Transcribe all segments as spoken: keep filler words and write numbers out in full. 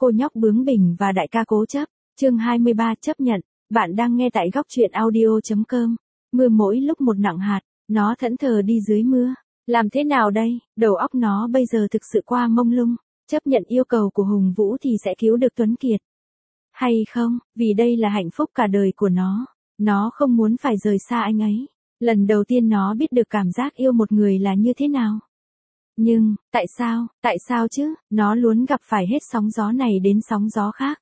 cô nhóc bướng bỉnh và đại ca cố chấp. Chương hai mươi ba chấp nhận. Bạn đang nghe tại góc truyện audio chấm com. Mưa mỗi lúc một nặng hạt, nó thẫn thờ đi dưới mưa. Làm thế nào đây, đầu óc nó bây giờ thực sự qua mông lung. Chấp nhận yêu cầu của Hùng Vũ thì sẽ cứu được Tuấn Kiệt. Hay không, vì đây là hạnh phúc cả đời của nó. Nó không muốn phải rời xa anh ấy. Lần đầu tiên nó biết được cảm giác yêu một người là như thế nào. Nhưng, tại sao, tại sao chứ, nó luôn gặp phải hết sóng gió này đến sóng gió khác.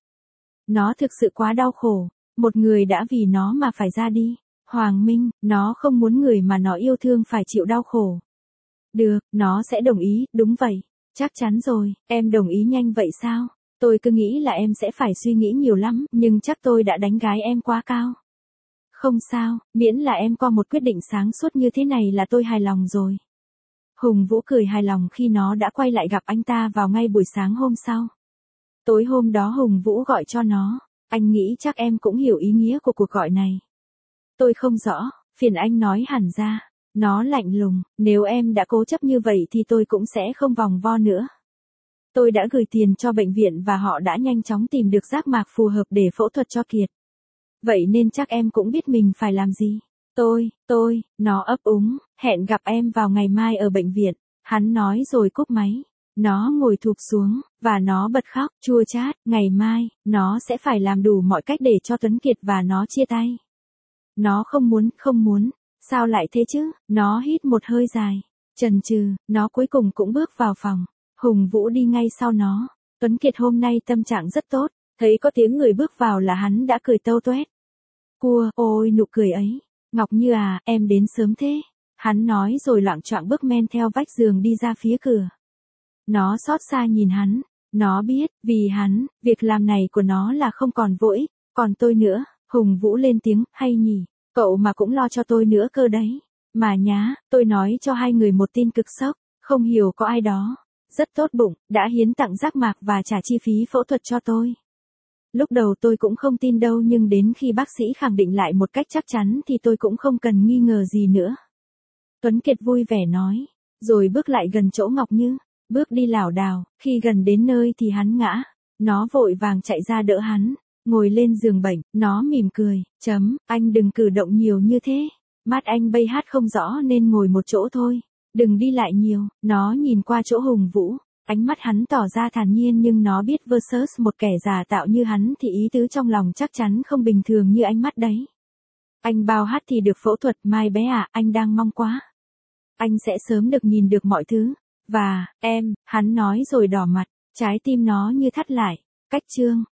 Nó thực sự quá đau khổ, một người đã vì nó mà phải ra đi. Hoàng Minh, nó không muốn người mà nó yêu thương phải chịu đau khổ. Được, nó sẽ đồng ý, đúng vậy. Chắc chắn rồi, em đồng ý nhanh vậy sao? Tôi cứ nghĩ là em sẽ phải suy nghĩ nhiều lắm, nhưng chắc tôi đã đánh gái em quá cao. Không sao, miễn là em có một quyết định sáng suốt như thế này là tôi hài lòng rồi. Hùng Vũ cười hài lòng khi nó đã quay lại gặp anh ta vào ngay buổi sáng hôm sau. Tối hôm đó Hùng Vũ gọi cho nó, anh nghĩ chắc em cũng hiểu ý nghĩa của cuộc gọi này. Tôi không rõ, phiền anh nói hẳn ra. Nó lạnh lùng, nếu em đã cố chấp như vậy thì tôi cũng sẽ không vòng vo nữa. Tôi đã gửi tiền cho bệnh viện và họ đã nhanh chóng tìm được giác mạc phù hợp để phẫu thuật cho Kiệt. Vậy nên chắc em cũng biết mình phải làm gì. Tôi, tôi, nó ấp úng, hẹn gặp em vào ngày mai ở bệnh viện. Hắn nói rồi cúp máy. Nó ngồi thụp xuống, và nó bật khóc, chua chát, ngày mai, nó sẽ phải làm đủ mọi cách để cho Tuấn Kiệt và nó chia tay. Nó không muốn, không muốn. Sao lại thế chứ, nó hít một hơi dài. Chần chừ, nó cuối cùng cũng bước vào phòng. Hùng Vũ đi ngay sau nó. Tuấn Kiệt hôm nay tâm trạng rất tốt, thấy có tiếng người bước vào là hắn đã cười tâu tuét. Cua, ôi nụ cười ấy. Ngọc Như à, em đến sớm thế. Hắn nói rồi loạng choạng bước men theo vách giường đi ra phía cửa. Nó xót xa nhìn hắn. Nó biết, vì hắn, việc làm này của nó là không còn vô ích. Còn tôi nữa, Hùng Vũ lên tiếng, hay nhỉ, cậu mà cũng lo cho tôi nữa cơ đấy. Mà nhá, tôi nói cho hai người một tin cực sốc, không hiểu có ai đó, rất tốt bụng, đã hiến tặng giác mạc và trả chi phí phẫu thuật cho tôi. Lúc đầu tôi cũng không tin đâu nhưng đến khi bác sĩ khẳng định lại một cách chắc chắn thì tôi cũng không cần nghi ngờ gì nữa. Tuấn Kiệt vui vẻ nói, rồi bước lại gần chỗ Ngọc Như, bước đi lảo đảo, khi gần đến nơi thì hắn ngã. Nó vội vàng chạy ra đỡ hắn, ngồi lên giường bệnh, nó mỉm cười, chấm, anh đừng cử động nhiều như thế. Mắt anh bây hát không rõ nên ngồi một chỗ thôi, đừng đi lại nhiều. Nó nhìn qua chỗ Hùng Vũ, ánh mắt hắn tỏ ra thản nhiên nhưng nó biết versus một kẻ giả tạo như hắn thì ý tứ trong lòng chắc chắn không bình thường như ánh mắt đấy. Anh bao hát thì được phẫu thuật, Mai bé à, anh đang mong quá. Anh sẽ sớm được nhìn được mọi thứ. Và, em, hắn nói rồi đỏ mặt, trái tim nó như thắt lại. Cách chương,